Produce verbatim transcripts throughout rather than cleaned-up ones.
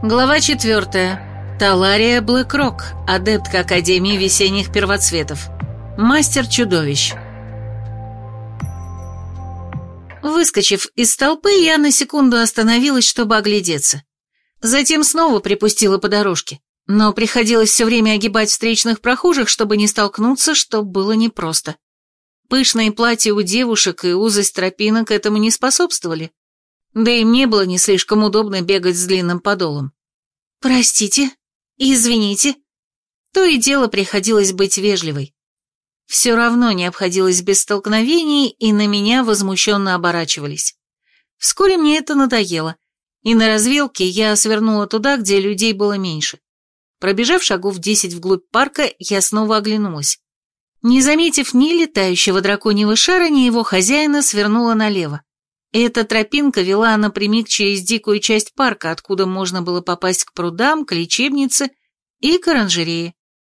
Глава четвертая. Талария Блэкрок, адептка Академии весенних первоцветов. Мастер чудовищ. Выскочив из толпы, я на секунду остановилась, чтобы оглядеться. Затем снова припустила по дорожке, но приходилось все время огибать встречных прохожих, чтобы не столкнуться, что было непросто. Пышные платья у девушек и узость тропинок этому не способствовали. Да и мне было не слишком удобно бегать с длинным подолом. «Простите, извините». То и дело приходилось быть вежливой. Все равно не обходилось без столкновений, и на меня возмущенно оборачивались. Вскоре мне это надоело, и на развилке я свернула туда, где людей было меньше. Пробежав шагов десять вглубь парка, я снова оглянулась. Не заметив ни летающего драконьего шара, ни его хозяина, свернула налево. Эта тропинка вела напрямик через дикую часть парка, откуда можно было попасть к прудам, к лечебнице и к оранжерее.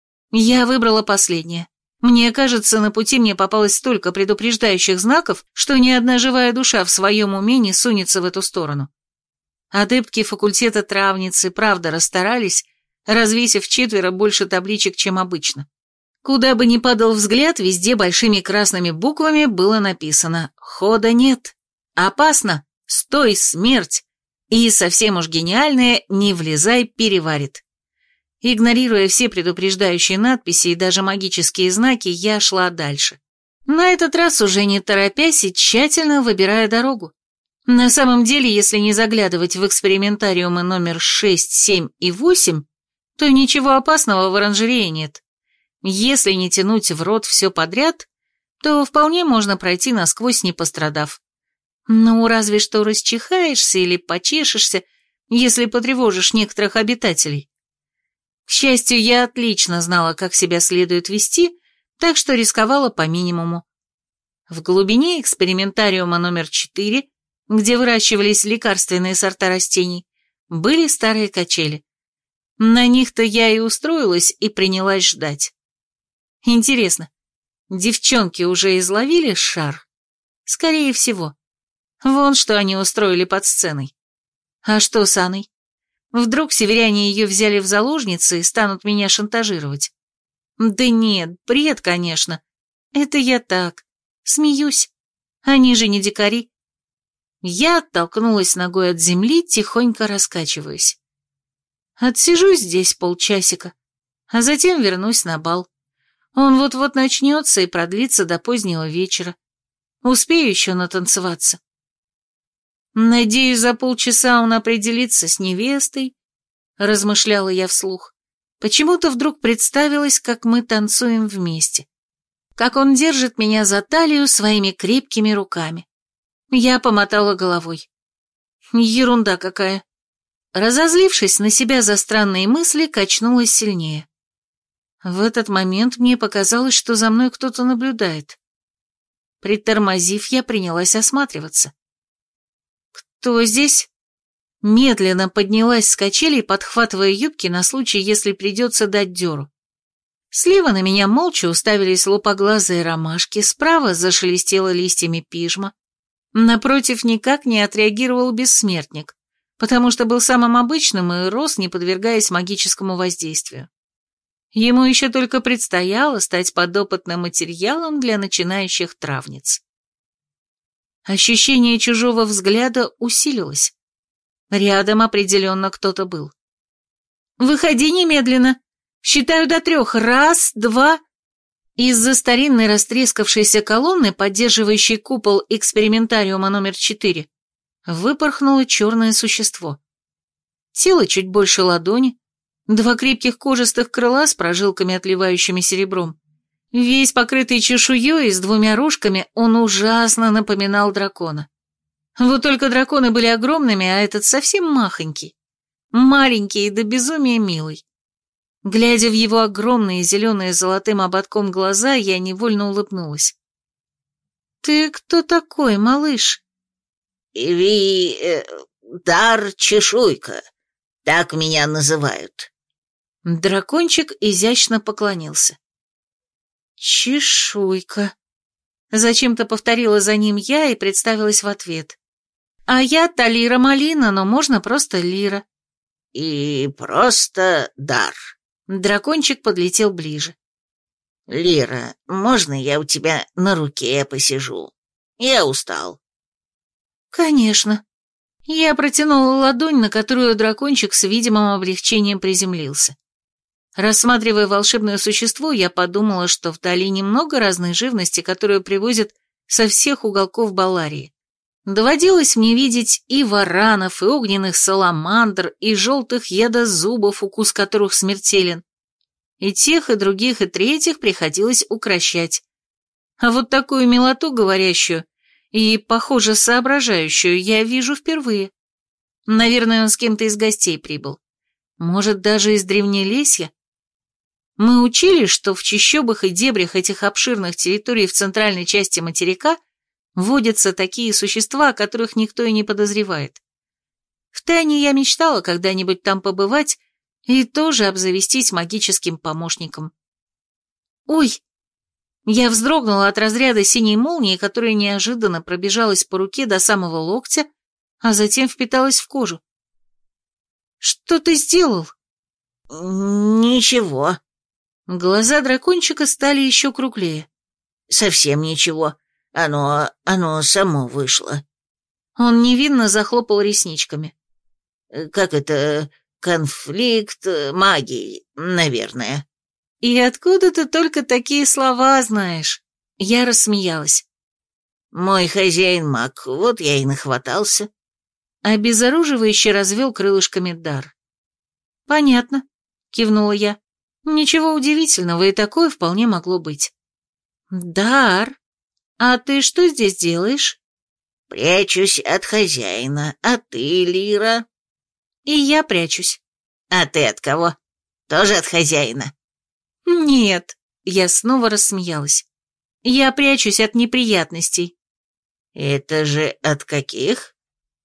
Я выбрала последнее. Мне кажется, на пути мне попалось столько предупреждающих знаков, что ни одна живая душа в своем уме не сунется в эту сторону. Адептки факультета травницы, правда, расстарались, развесив четверо больше табличек, чем обычно. Куда бы ни падал взгляд, везде большими красными буквами было написано «Хода нет». «Опасно! Стой, смерть!» И совсем уж гениальное «Не влезай, переварит». Игнорируя все предупреждающие надписи и даже магические знаки, я шла дальше. На этот раз уже не торопясь и тщательно выбирая дорогу. На самом деле, если не заглядывать в экспериментариумы номер шесть, семь и восемь, то ничего опасного в оранжерее нет. Если не тянуть в рот все подряд, то вполне можно пройти насквозь, не пострадав. Ну, разве что расчихаешься или почешешься, если потревожишь некоторых обитателей. К счастью, я отлично знала, как себя следует вести, так что рисковала по минимуму. В глубине экспериментариума номер четыре, где выращивались лекарственные сорта растений, были старые качели. На них-то я и устроилась и принялась ждать. Интересно, девчонки уже изловили шар? Скорее всего. Вон что они устроили под сценой. А что с Анной? Вдруг северяне ее взяли в заложницы и станут меня шантажировать? Да нет, бред, конечно. Это я так, смеюсь. Они же не дикари. Я оттолкнулась ногой от земли, тихонько раскачиваясь. Отсижусь здесь полчасика, а затем вернусь на бал. Он вот-вот начнется и продлится до позднего вечера. Успею еще натанцеваться. «Надеюсь, за полчаса он определится с невестой», — размышляла я вслух. Почему-то вдруг представилось, как мы танцуем вместе. Как он держит меня за талию своими крепкими руками. Я помотала головой. Ерунда какая. Разозлившись на себя за странные мысли, качнулась сильнее. В этот момент мне показалось, что за мной кто-то наблюдает. Притормозив, я принялась осматриваться. «Кто здесь?» Медленно поднялась с качелей, подхватывая юбки на случай, если придется дать дёру. Слева на меня молча уставились лупоглазые ромашки, справа зашелестела листьями пижма. Напротив никак не отреагировал бессмертник, потому что был самым обычным и рос, не подвергаясь магическому воздействию. Ему еще только предстояло стать подопытным материалом для начинающих травниц. Ощущение чужого взгляда усилилось. Рядом определенно кто-то был. «Выходи немедленно! Считаю до трех. Раз, два...» Из-за старинной растрескавшейся колонны, поддерживающей купол экспериментариума номер четыре, выпорхнуло черное существо. Тело чуть больше ладони, два крепких кожистых крыла с прожилками, отливающими серебром. Весь покрытый чешуей и с двумя рожками, он ужасно напоминал дракона. Вот только драконы были огромными, а этот совсем махонький. Маленький и до безумия милый. Глядя в его огромные зеленые с золотым ободком глаза, я невольно улыбнулась. «Ты кто такой, малыш?» «Ви... Э, дар чешуйка, так меня называют». Дракончик изящно поклонился. «Чешуйка». Зачем-то повторила за ним я и представилась в ответ. «А я Талира Малина, но можно просто Лира». и просто дар». Дракончик подлетел ближе. «Лира, можно я у тебя на руке посижу? Я устал». «Конечно». Я протянула ладонь, на которую дракончик с видимым облегчением приземлился. Рассматривая волшебное существо, я подумала, что в долине много разной живности, которую привозят со всех уголков Балларии. Доводилось мне видеть и варанов, и огненных саламандр, и желтых ядозубов, укус которых смертелен. И тех, и других, и третьих приходилось укрощать. А вот такую милоту говорящую и, похоже, соображающую я вижу впервые. Наверное, он с кем-то из гостей прибыл. Может, даже из Древнелесья? Мы учили, что в чащобах и дебрях этих обширных территорий в центральной части материка водятся такие существа, о которых никто и не подозревает. Втайне я мечтала когда-нибудь там побывать и тоже обзавестись магическим помощником. Ой! Я вздрогнула от разряда синей молнии, которая неожиданно пробежалась по руке до самого локтя, а затем впиталась в кожу. «Что ты сделал?» «Ничего». Глаза дракончика стали еще круглее. «Совсем ничего. Оно... оно само вышло». Он невинно захлопал ресничками. «Как это... конфликт магии, наверное». «И откуда ты только такие слова знаешь?» Я рассмеялась. «Мой хозяин маг, вот я и нахватался». Обезоруживающе развел крылышками дар. «Понятно», — кивнула я. «Ничего удивительного, и такое вполне могло быть». «Дар, а ты что здесь делаешь?» «Прячусь от хозяина, а ты, Лира?» «И я прячусь». «А ты от кого? Тоже от хозяина?» «Нет», — я снова рассмеялась. «Я прячусь от неприятностей». «Это же от каких?»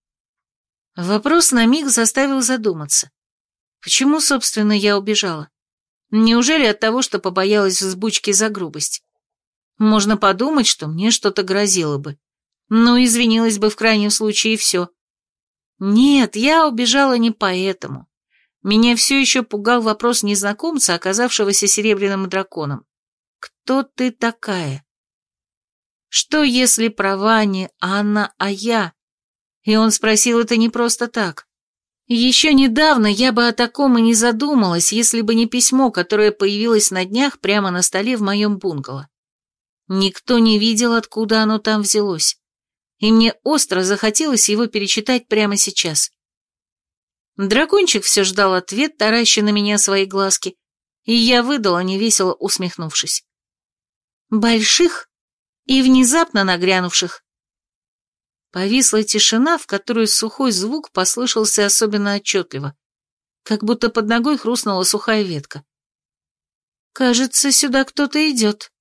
Вопрос на миг заставил задуматься. Почему, собственно, я убежала? Неужели от того, что побоялась взбучки за грубость? Можно подумать, что мне что-то грозило бы. Но извинилась бы в крайнем случае и все. Нет, я убежала не поэтому. Меня все еще пугал вопрос незнакомца, оказавшегося серебряным драконом. «Кто ты такая?» Что, если права не Анна, а я? И он спросил это не просто так. Еще недавно я бы о таком и не задумалась, если бы не письмо, которое появилось на днях прямо на столе в моем бунгало. Никто не видел, откуда оно там взялось. И мне остро захотелось его перечитать прямо сейчас. Дракончик все ждал ответ, тараща на меня свои глазки, и я выдала, невесело усмехнувшись. Больших и внезапно нагрянувших. Повисла тишина, в которой сухой звук послышался особенно отчетливо, как будто под ногой хрустнула сухая ветка. «Кажется, сюда кто-то идет».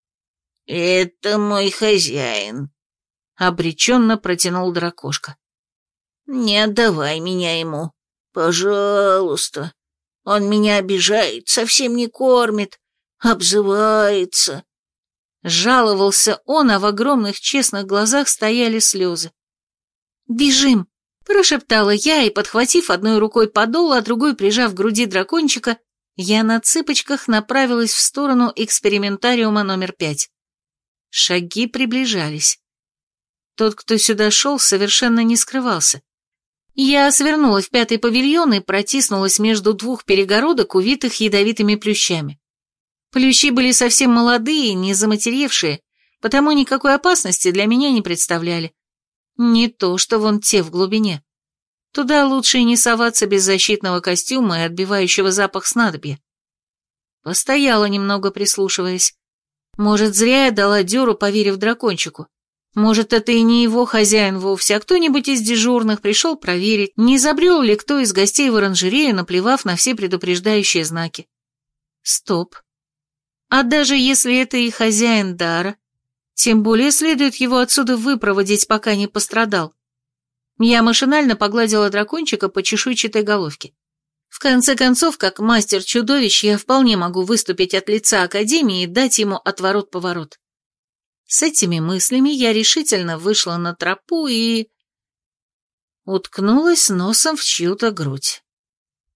«Это мой хозяин», — обреченно протянул дракошка. «Не отдавай меня ему, пожалуйста. Он меня обижает, совсем не кормит, обзывается». Жаловался он, а в огромных честных глазах стояли слезы. «Бежим!» – прошептала я, и, подхватив одной рукой подол, а другой прижав к груди дракончика, я на цыпочках направилась в сторону экспериментариума номер пять. Шаги приближались. Тот, кто сюда шел, совершенно не скрывался. Я свернула в пятый павильон и протиснулась между двух перегородок, увитых ядовитыми плющами. Плющи были совсем молодые, не заматеревшие, потому никакой опасности для меня не представляли. Не то, что вон те в глубине. Туда лучше и не соваться без защитного костюма и отбивающего запах снадобья. Постояла немного, прислушиваясь. Может, зря я дала дёру, поверив дракончику. Может, это и не его хозяин вовсе, а кто-нибудь из дежурных пришел проверить, не забрел ли кто из гостей в оранжерею, наплевав на все предупреждающие знаки. Стоп. А даже если это и хозяин дара, тем более следует его отсюда выпроводить, пока не пострадал. Я машинально погладила дракончика по чешуйчатой головке. В конце концов, как мастер-чудовищ, я вполне могу выступить от лица Академии и дать ему отворот-поворот. С этими мыслями я решительно вышла на тропу и... уткнулась носом в чью-то грудь.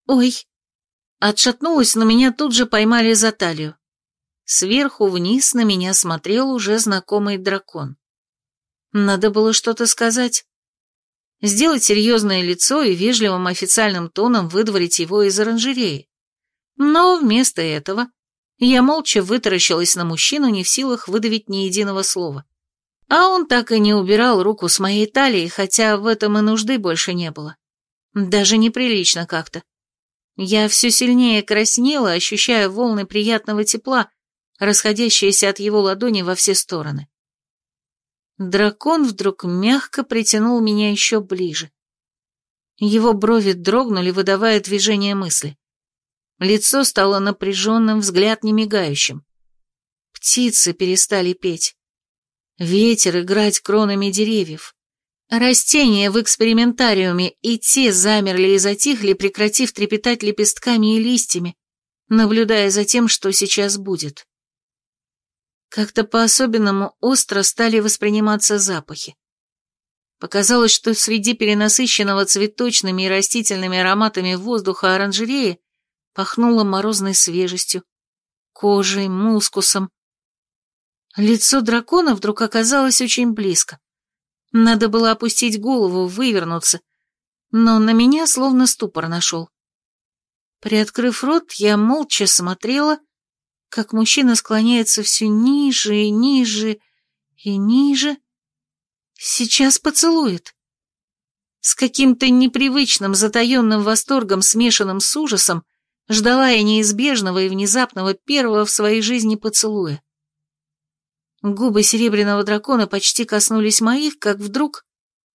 Ой. Отшатнулась, но меня тут же поймали за талию. Сверху вниз на меня смотрел уже знакомый дракон. Надо было что-то сказать. Сделать серьезное лицо и вежливым официальным тоном выдворить его из оранжереи. Но вместо этого я молча вытаращилась на мужчину, не в силах выдавить ни единого слова. А он так и не убирал руку с моей талии, хотя в этом и нужды больше не было. Даже неприлично как-то. Я все сильнее краснела, ощущая волны приятного тепла, расходящиеся от его ладони во все стороны. Дракон вдруг мягко притянул меня еще ближе. Его брови дрогнули, выдавая движение мысли. Лицо стало напряженным, взгляд немигающим. Птицы перестали петь. Ветер играть кронами деревьев. Растения в экспериментариуме и те замерли и затихли, прекратив трепетать лепестками и листьями, наблюдая за тем, что сейчас будет. Как-то по-особенному остро стали восприниматься запахи. Показалось, что среди перенасыщенного цветочными и растительными ароматами воздуха оранжереи пахнуло морозной свежестью, кожей, мускусом. Лицо дракона вдруг оказалось очень близко. Надо было опустить голову, вывернуться, но на меня словно ступор нашел. Приоткрыв рот, я молча смотрела, как мужчина склоняется все ниже и ниже и ниже. Сейчас поцелует. С каким-то непривычным, затаенным восторгом, смешанным с ужасом, ждала я неизбежного и внезапного первого в своей жизни поцелуя. Губы серебряного дракона почти коснулись моих, как вдруг...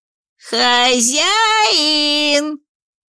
«Хозяин!»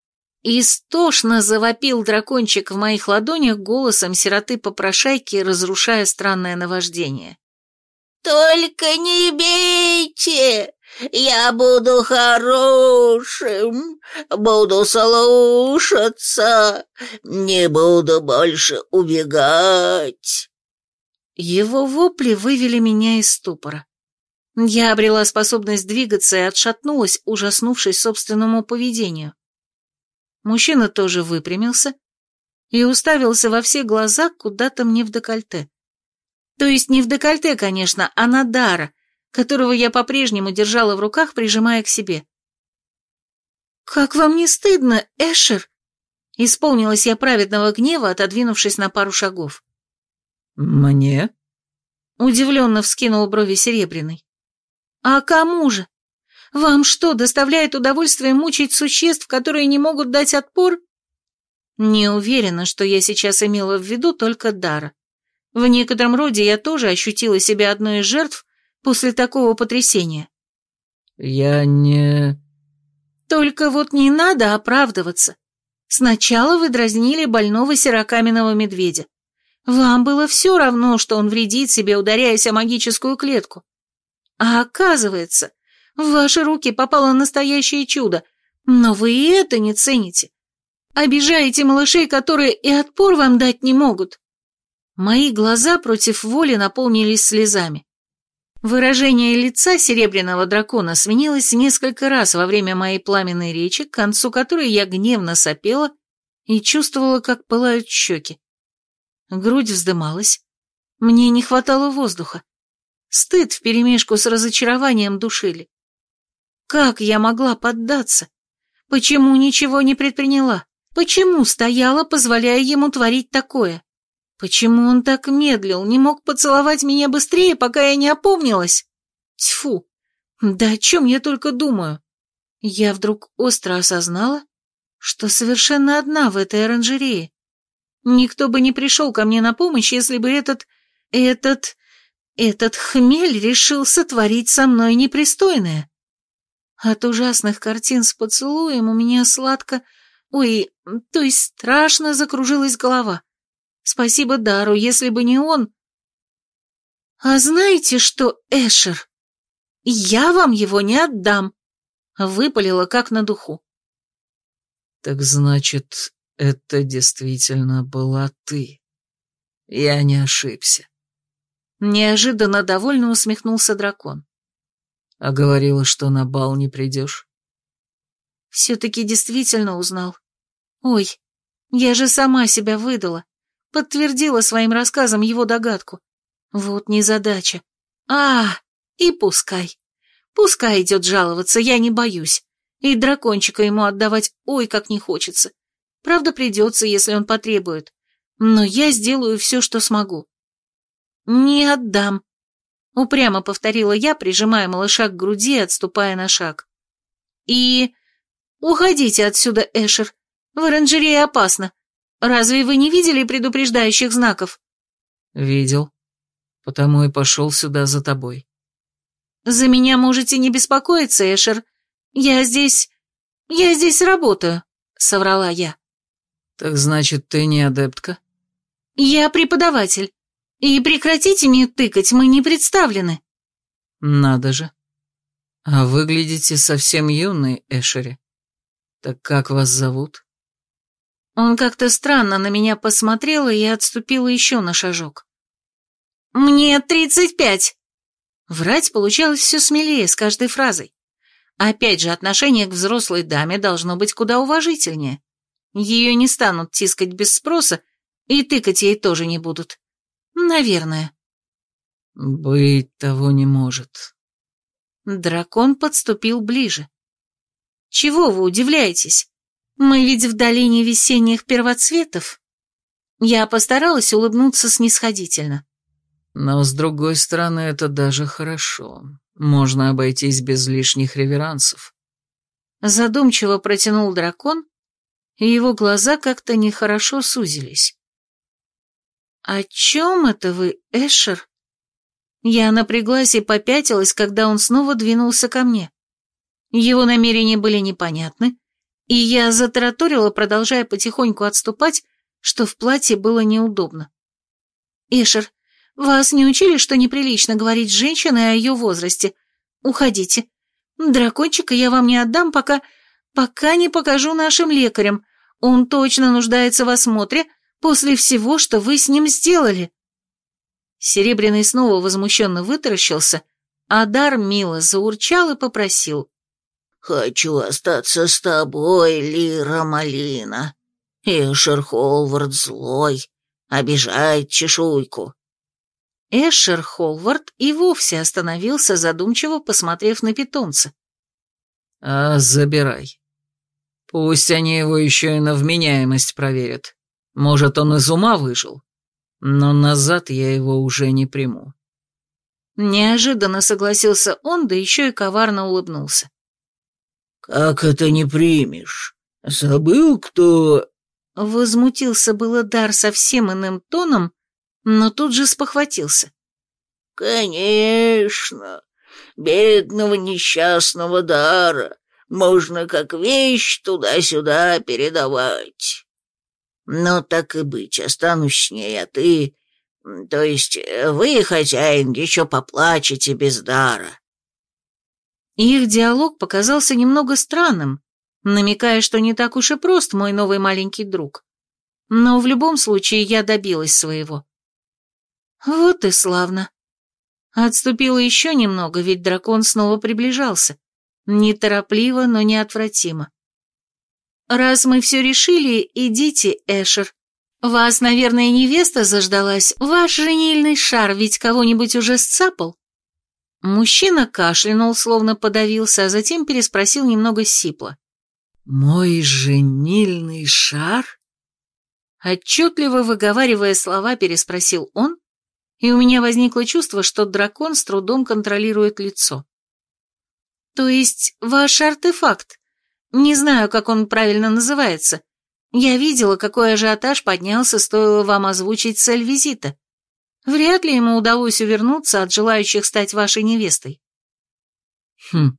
Истошно завопил дракончик в моих ладонях голосом сироты-попрошайки, разрушая странное наваждение. «Только не бейте! Я буду хорошим, буду слушаться, не буду больше убегать!» Его вопли вывели меня из ступора. Я обрела способность двигаться и отшатнулась, ужаснувшись собственному поведению. Мужчина тоже выпрямился и уставился во все глаза куда-то мне в декольте. То есть не в декольте, конечно, а на Дара, которого я по-прежнему держала в руках, прижимая к себе. «Как вам не стыдно, Эшер?» Исполнилась я праведного гнева, отодвинувшись на пару шагов. «Мне?» Удивленно вскинул брови Серебряный. «А кому же? Вам что, доставляет удовольствие мучить существ, которые не могут дать отпор?» Не уверена, что я сейчас имела в виду только Дара. В некотором роде я тоже ощутила себя одной из жертв после такого потрясения. «Я не...» «Только вот не надо оправдываться. Сначала вы дразнили больного серокаменного медведя. Вам было все равно, что он вредит себе, ударяясь о магическую клетку. А оказывается, в ваши руки попало настоящее чудо, но вы и это не цените. Обижаете малышей, которые и отпор вам дать не могут». Мои глаза против воли наполнились слезами. Выражение лица серебряного дракона сменилось несколько раз во время моей пламенной речи, к концу которой я гневно сопела и чувствовала, как пылают щеки. Грудь вздымалась. Мне не хватало воздуха. Стыд вперемешку с разочарованием душили. Как я могла поддаться? Почему ничего не предприняла? Почему стояла, позволяя ему творить такое? Почему он так медлил, не мог поцеловать меня быстрее, пока я не опомнилась? Тьфу! Да о чем я только думаю? Я вдруг остро осознала, что совершенно одна в этой оранжерее. Никто бы не пришел ко мне на помощь, если бы этот... этот... этот хмель решил сотворить со мной непристойное. От ужасных картин с поцелуем у меня сладко... Ой, то есть страшно закружилась голова. Спасибо Дару, если бы не он... А знаете что, Эшер? Я вам его не отдам. Выпалила как на духу. «Так значит, это действительно была ты. Я не ошибся». Неожиданно довольно усмехнулся дракон. «А говорила, что на бал не придешь?» Все-таки действительно узнал. Ой, Я же сама себя выдала, подтвердила своим рассказом его догадку. Вот незадача. А, и пускай. Пускай идет жаловаться, я не боюсь. И дракончика ему отдавать ой как не хочется. Правда, придется, если он потребует. Но я сделаю все, что смогу. Не отдам. Упрямо повторила я, прижимая малыша к груди и отступая на шаг. И... уходите отсюда, Эшер. В оранжерее опасно. Разве вы не видели предупреждающих знаков? Видел. Потому и пошел сюда за тобой. За меня можете не беспокоиться, Эшер. Я здесь... я здесь работаю, соврала я. Так значит, ты не адептка? Я преподаватель. И прекратите мне тыкать, мы не представлены. Надо же. А выглядите совсем юной, Эшери. Так как вас зовут? Он как-то странно на меня посмотрел и отступил еще на шажок. Мне тридцать пять. Врать получалось все смелее с каждой фразой. Опять же, отношение к взрослой даме должно быть куда уважительнее. Ее не станут тискать без спроса, и тыкать ей тоже не будут. Наверное. Быть того не может. Дракон подступил ближе. Чего вы удивляетесь? Мы ведь в долине весенних первоцветов. Я постаралась улыбнуться снисходительно. Но, с другой стороны, это даже хорошо. Можно обойтись без лишних реверансов. Задумчиво протянул дракон, и его глаза как-то нехорошо сузились. «О чем это вы, Эшер?» Я напряглась и попятилась, когда он снова двинулся ко мне. Его намерения были непонятны, и я затараторила, продолжая потихоньку отступать, что в платье было неудобно. «Эшер, вас не учили, что неприлично говорить с женщиной о ее возрасте? Уходите. Дракончика я вам не отдам, пока... пока не покажу нашим лекарям. Он точно нуждается в осмотре после всего, что вы с ним сделали». Серебряный снова возмущенно вытаращился, а Дар мило заурчал и попросил. «Хочу остаться с тобой, Лира Малина. Эшер Холвард злой, обижает чешуйку». Эшер Холвард и вовсе остановился, задумчиво посмотрев на питомца. А забирай. Пусть они его еще и на вменяемость проверят. Может, он из ума выжил, но назад я его уже не приму. Неожиданно согласился он, да еще и коварно улыбнулся. «Как это не примешь? Забыл, кто...» Возмутился было Дар совсем иным тоном, но тут же спохватился. «Конечно, бедного несчастного Дара можно как вещь туда-сюда передавать. Но так и быть, останусь с ней, а ты... То есть вы, хозяин, еще поплачете без Дара». Их диалог показался немного странным, намекая, что не так уж и прост мой новый маленький друг. Но в любом случае я добилась своего. Вот и славно. Отступила еще немного, ведь дракон снова приближался. Неторопливо, но неотвратимо. «Раз мы все решили, идите, Эшер. Вас, наверное, невеста заждалась. Ваш женильный шар ведь кого-нибудь уже сцапал?» Мужчина кашлянул, словно подавился, а затем переспросил немного сипло. «Мой женильный шар?» Отчетливо выговаривая слова, переспросил он, и у меня возникло чувство, что дракон с трудом контролирует лицо. «То есть ваш артефакт? Не знаю, как он правильно называется. Я видела, какой ажиотаж поднялся, стоило вам озвучить цель визита. Вряд ли ему удалось увернуться от желающих стать вашей невестой». «Хм.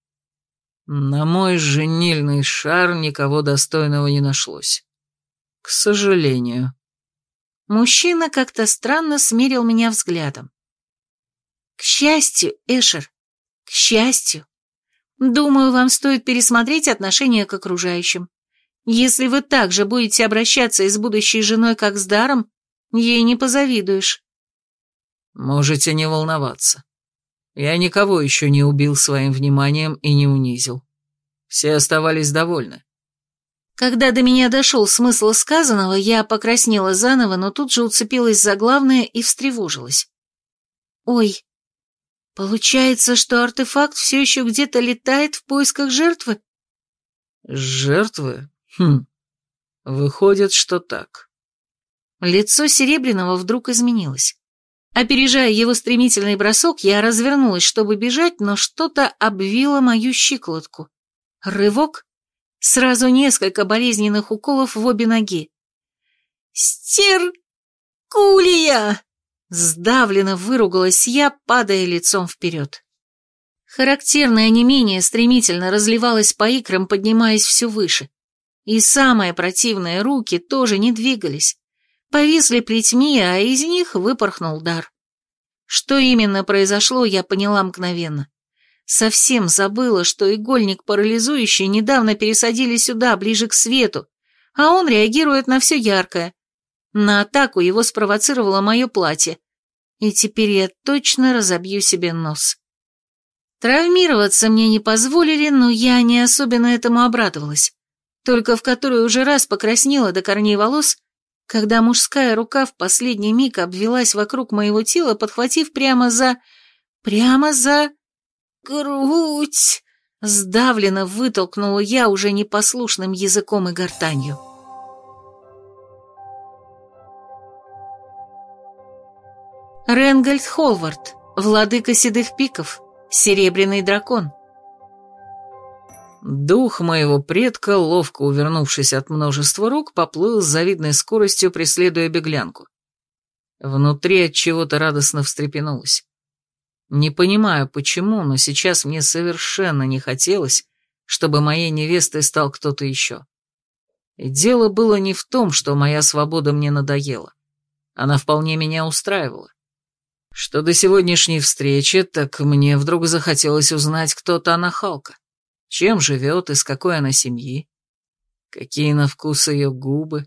На мой женильный шар никого достойного не нашлось. К сожалению». Мужчина как-то странно смерил меня взглядом. «К счастью, Эшер, к счастью. Думаю, вам стоит пересмотреть отношение к окружающим. Если вы так же будете обращаться и с будущей женой, как с Даром, ей не позавидуешь». «Можете не волноваться. Я никого еще не убил своим вниманием и не унизил. Все оставались довольны». Когда до меня дошел смысл сказанного, я покраснела заново, но тут же уцепилась за главное и встревожилась. Ой, получается, что артефакт все еще где-то летает в поисках жертвы? Жертвы? Хм, выходит, что так. Лицо Серебряного вдруг изменилось. Опережая его стремительный бросок, я развернулась, чтобы бежать, но что-то обвило мою щиколотку. Рывок. Сразу несколько болезненных уколов в обе ноги. «Стеркулия!» Сдавленно выругалась я, падая лицом вперед. Характерное онемение стремительно разливалось по икрам, поднимаясь все выше. И самое противное, руки тоже не двигались. Повисли плетьми, а из них выпорхнул дар. Что именно произошло, я поняла мгновенно. Совсем забыла, что игольник парализующий недавно пересадили сюда, ближе к свету, а он реагирует на все яркое. На атаку его спровоцировало мое платье, и теперь я точно разобью себе нос. Травмироваться мне не позволили, но я не особенно этому обрадовалась. Только в которую уже раз покраснела до корней волос, когда мужская рука в последний миг обвелась вокруг моего тела, подхватив прямо за... прямо за... грудь! Сдавленно вытолкнула я уже непослушным языком и гортанью. Ренгольд Холвард, владыка седых пиков, серебряный дракон. Дух моего предка, ловко увернувшись от множества рук, поплыл с завидной скоростью, преследуя беглянку. Внутри от чего-то радостно встрепенулась. Не понимаю, почему, но сейчас мне совершенно не хотелось, чтобы моей невестой стал кто-то еще. И дело было не в том, что моя свобода мне надоела. Она вполне меня устраивала. Что до сегодняшней встречи, так мне вдруг захотелось узнать, кто та нахалка. Чем живет, из какой она семьи, какие на вкус ее губы.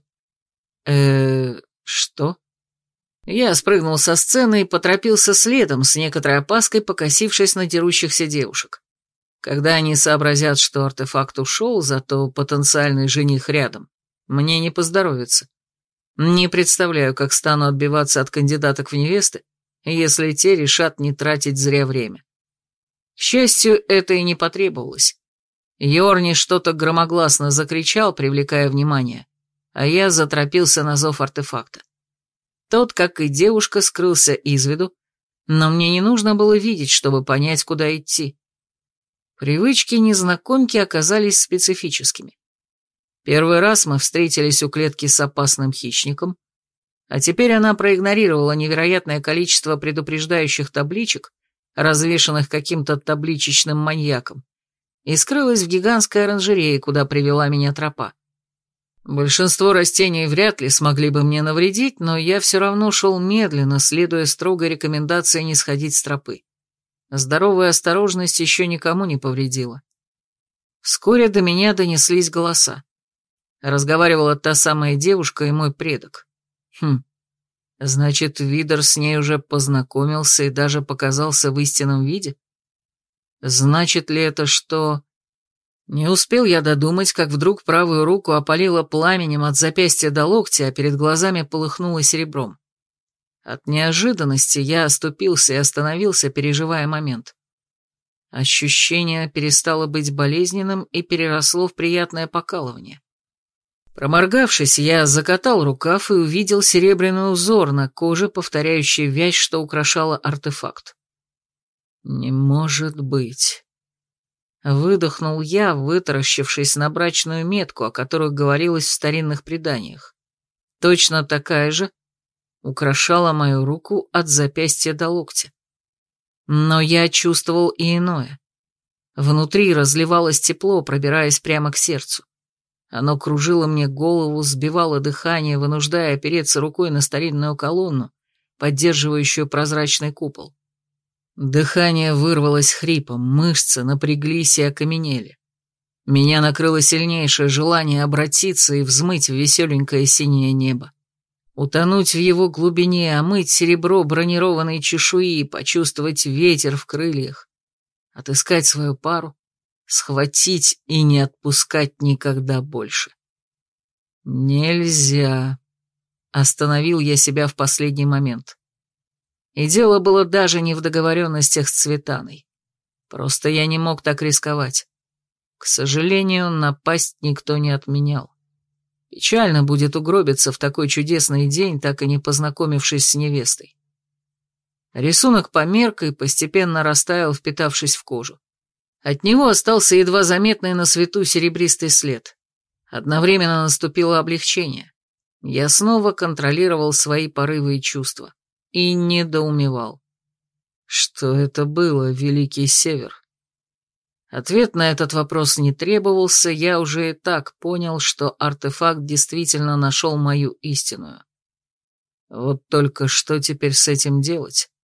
э что? Я спрыгнул со сцены и поторопился следом, с некоторой опаской покосившись на дерущихся девушек. Когда они сообразят, что артефакт ушел, зато потенциальный жених рядом, мне не поздоровится. Не представляю, как стану отбиваться от кандидаток в невесты, если те решат не тратить зря время. К счастью, это и не потребовалось. Йорни что-то громогласно закричал, привлекая внимание, а я заторопился на зов артефакта. Тот, как и девушка, скрылся из виду, но мне не нужно было видеть, чтобы понять, куда идти. Привычки незнакомки оказались специфическими. Первый раз мы встретились у клетки с опасным хищником, а теперь она проигнорировала невероятное количество предупреждающих табличек, развешанных каким-то табличечным маньяком, и скрылась в гигантской оранжерее, куда привела меня тропа. Большинство растений вряд ли смогли бы мне навредить, но я все равно шел медленно, следуя строгой рекомендации не сходить с тропы. Здоровая осторожность еще никому не повредила. Вскоре до меня донеслись голоса. Разговаривала та самая девушка и мой предок. Хм, значит, Видер с ней уже познакомился и даже показался в истинном виде? Значит ли это, что... Не успел я додумать, как вдруг правую руку опалило пламенем от запястья до локтя, а перед глазами полыхнуло серебром. От неожиданности я оступился и остановился, переживая момент. Ощущение перестало быть болезненным и переросло в приятное покалывание. Проморгавшись, я закатал рукав и увидел серебряный узор на коже, повторяющий вязь, что украшала артефакт. Не может быть. Выдохнул я, вытаращившись на брачную метку, о которой говорилось в старинных преданиях. Точно такая же украшала мою руку от запястья до локтя. Но я чувствовал и иное. Внутри разливалось тепло, пробираясь прямо к сердцу. Оно кружило мне голову, сбивало дыхание, вынуждая опереться рукой на старинную колонну, поддерживающую прозрачный купол. Дыхание вырвалось хрипом, мышцы напряглись и окаменели. Меня накрыло сильнейшее желание обратиться и взмыть в веселенькое синее небо. Утонуть в его глубине, омыть серебро бронированной чешуи, почувствовать ветер в крыльях. Отыскать свою пару, схватить и не отпускать никогда больше. Нельзя. Остановил я себя в последний момент. И дело было даже не в договоренностях с Цветаной. Просто я не мог так рисковать. К сожалению, напасть никто не отменял. Печально будет угробиться в такой чудесный день, так и не познакомившись с невестой. Рисунок померк и постепенно растаял, впитавшись в кожу. От него остался едва заметный на свету серебристый след. Одновременно наступило облегчение. Я снова контролировал свои порывы и чувства. И недоумевал. Что это было, Великий Север? Ответ на этот вопрос не требовался, я уже и так понял, что артефакт действительно нашел мою истинную. Вот только что теперь с этим делать?